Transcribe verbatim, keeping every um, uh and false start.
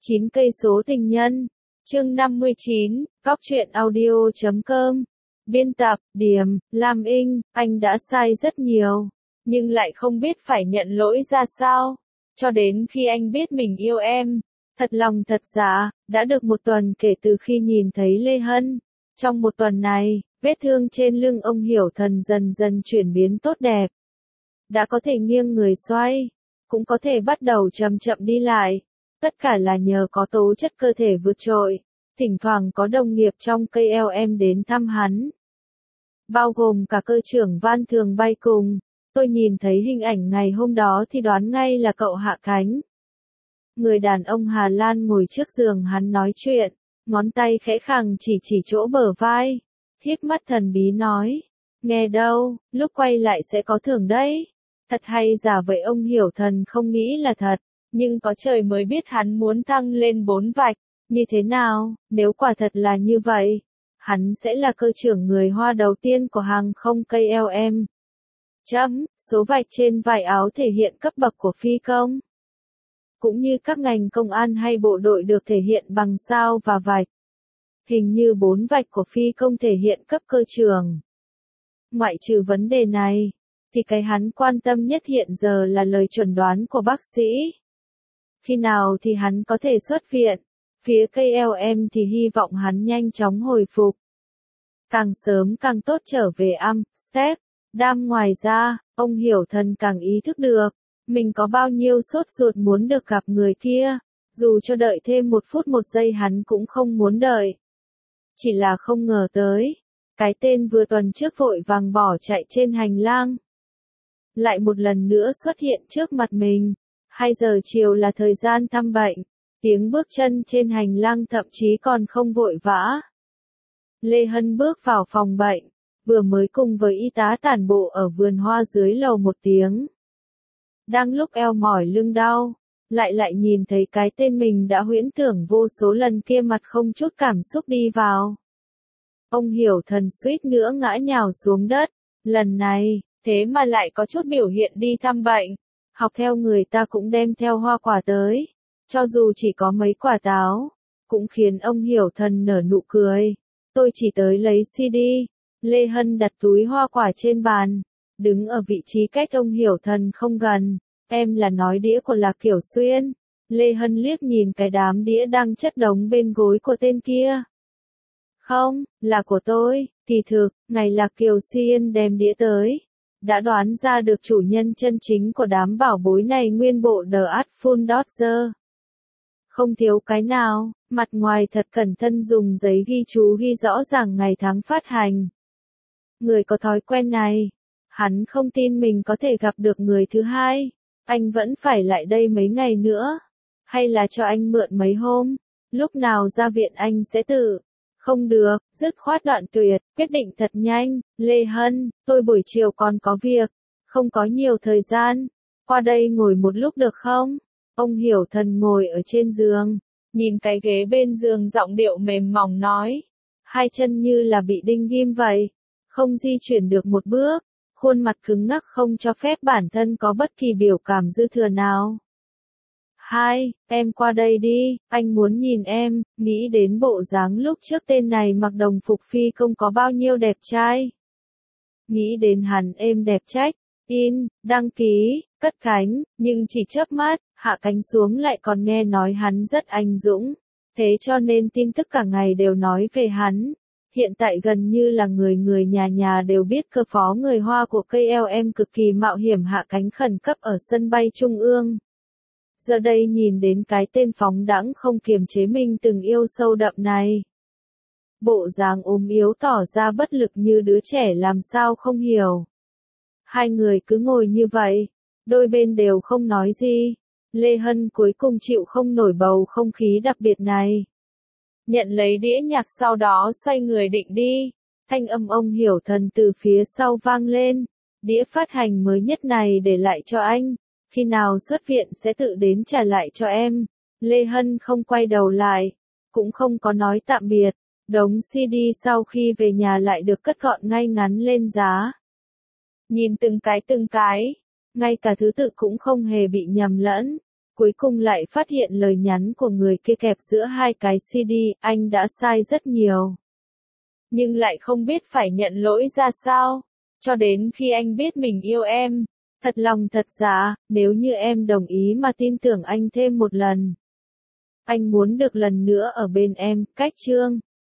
chín cây số tình nhân. Chương năm mươi chín, Cóc truyện audio chấm com. Biên tập, Điểm, Lam Inh, anh đã sai rất nhiều, nhưng lại không biết phải nhận lỗi ra sao. Cho đến khi anh biết mình yêu em, thật lòng thật dạ, đã được một tuần kể từ khi nhìn thấy Lê Hân. Trong một tuần này, vết thương trên lưng ông Hiểu Thần dần dần chuyển biến tốt đẹp. Đã có thể nghiêng người xoay, cũng có thể bắt đầu chậm chậm đi lại. Tất cả là nhờ có tố chất cơ thể vượt trội. Thỉnh thoảng có đồng nghiệp trong ca lờ em đến thăm hắn, bao gồm cả cơ trưởng Văn thường bay cùng. Tôi nhìn thấy hình ảnh ngày hôm đó thì đoán ngay là cậu Hạ Cánh. Người đàn ông Hà Lan ngồi trước giường hắn nói chuyện, ngón tay khẽ khàng chỉ chỉ chỗ bờ vai, híp mắt thần bí nói, nghe đâu, lúc quay lại sẽ có thưởng đấy. Thật hay giả vậy, ông Hiểu Thần không nghĩ là thật, nhưng có trời mới biết hắn muốn thăng lên bốn vạch. Như thế nào, nếu quả thật là như vậy, hắn sẽ là cơ trưởng người Hoa đầu tiên của hàng không ca lờ em. Chấm, số vạch trên vải áo thể hiện cấp bậc của phi công. Cũng như các ngành công an hay bộ đội được thể hiện bằng sao và vạch. Hình như bốn vạch của phi công thể hiện cấp cơ trưởng. Ngoại trừ vấn đề này, thì cái hắn quan tâm nhất hiện giờ là lời chuẩn đoán của bác sĩ. Khi nào thì hắn có thể xuất viện? Phía ca lờ em thì hy vọng hắn nhanh chóng hồi phục. Càng sớm càng tốt trở về Amsterdam. Ngoài ra, ông Hiểu Thần càng ý thức được, mình có bao nhiêu sốt ruột muốn được gặp người kia, dù cho đợi thêm một phút một giây hắn cũng không muốn đợi. Chỉ là không ngờ tới, cái tên vừa tuần trước vội vàng bỏ chạy trên hành lang, lại một lần nữa xuất hiện trước mặt mình. Hai giờ chiều là thời gian thăm bệnh. Tiếng bước chân trên hành lang thậm chí còn không vội vã. Lê Hân bước vào phòng bệnh, vừa mới cùng với y tá tản bộ ở vườn hoa dưới lầu một tiếng. Đang lúc eo mỏi lưng đau, lại lại nhìn thấy cái tên mình đã huyễn tưởng vô số lần kia mặt không chút cảm xúc đi vào. Ông Hiểu Thần suýt nữa ngã nhào xuống đất, lần này, thế mà lại có chút biểu hiện đi thăm bệnh, học theo người ta cũng đem theo hoa quả tới. Cho dù chỉ có mấy quả táo, cũng khiến ông Hiểu Thần nở nụ cười. Tôi chỉ tới lấy xê đê. Lê Hân đặt túi hoa quả trên bàn, đứng ở vị trí cách ông Hiểu Thần không gần. Em là nói đĩa của Lạc Kiểu Xuyên. Lê Hân liếc nhìn cái đám đĩa đang chất đống bên gối của tên kia. Không, là của tôi. Kỳ thực, ngày Lạc Kiều Xuyên đem đĩa tới, đã đoán ra được chủ nhân chân chính của đám bảo bối này nguyên bộ The Artful Dodger. Không thiếu cái nào, mặt ngoài thật cẩn thận dùng giấy ghi chú ghi rõ ràng ngày tháng phát hành. Người có thói quen này, hắn không tin mình có thể gặp được người thứ hai. Anh vẫn phải lại đây mấy ngày nữa, hay là cho anh mượn mấy hôm, lúc nào ra viện anh sẽ tự. Không được, dứt khoát đoạn tuyệt, quyết định thật nhanh. Lê Hân, tôi buổi chiều còn có việc, không có nhiều thời gian, qua đây ngồi một lúc được không? Ông Hiểu Thần ngồi ở trên giường, nhìn cái ghế bên giường giọng điệu mềm mỏng nói. Hai chân như là bị đinh ghim vậy, không di chuyển được một bước, khuôn mặt cứng ngắc không cho phép bản thân có bất kỳ biểu cảm dư thừa nào. Hai, em qua đây đi, anh muốn nhìn em, nghĩ đến bộ dáng lúc trước tên này mặc đồng phục phi công có bao nhiêu đẹp trai. Nghĩ đến hắn êm đẹp trách, in, đăng ký, cất cánh, nhưng chỉ chớp mắt, hạ cánh xuống lại còn nghe nói hắn rất anh dũng. Thế cho nên tin tức cả ngày đều nói về hắn. Hiện tại gần như là người người nhà nhà đều biết cơ phó người Hoa của ca lờ em cực kỳ mạo hiểm hạ cánh khẩn cấp ở sân bay Trung ương. Giờ đây nhìn đến cái tên phóng đãng không kiềm chế mình từng yêu sâu đậm này. Bộ dáng ốm yếu tỏ ra bất lực như đứa trẻ làm sao không hiểu. Hai người cứ ngồi như vậy, đôi bên đều không nói gì. Lê Hân cuối cùng chịu không nổi bầu không khí đặc biệt này. Nhận lấy đĩa nhạc sau đó xoay người định đi. Thanh âm ông Hiểu Thần từ phía sau vang lên. Đĩa phát hành mới nhất này để lại cho anh. Khi nào xuất viện sẽ tự đến trả lại cho em. Lê Hân không quay đầu lại, cũng không có nói tạm biệt. Đống xê đê sau khi về nhà lại được cất gọn ngay ngắn lên giá. Nhìn từng cái từng cái, ngay cả thứ tự cũng không hề bị nhầm lẫn. cuối cùng lại phát hiện lời nhắn của người kia kẹp giữa hai cái xê đê, anh đã sai rất nhiều. Nhưng lại không biết phải nhận lỗi ra sao. Cho đến khi anh biết mình yêu em, thật lòng thật dạ, nếu như em đồng ý mà tin tưởng anh thêm một lần. Anh muốn được lần nữa ở bên em, cách chương.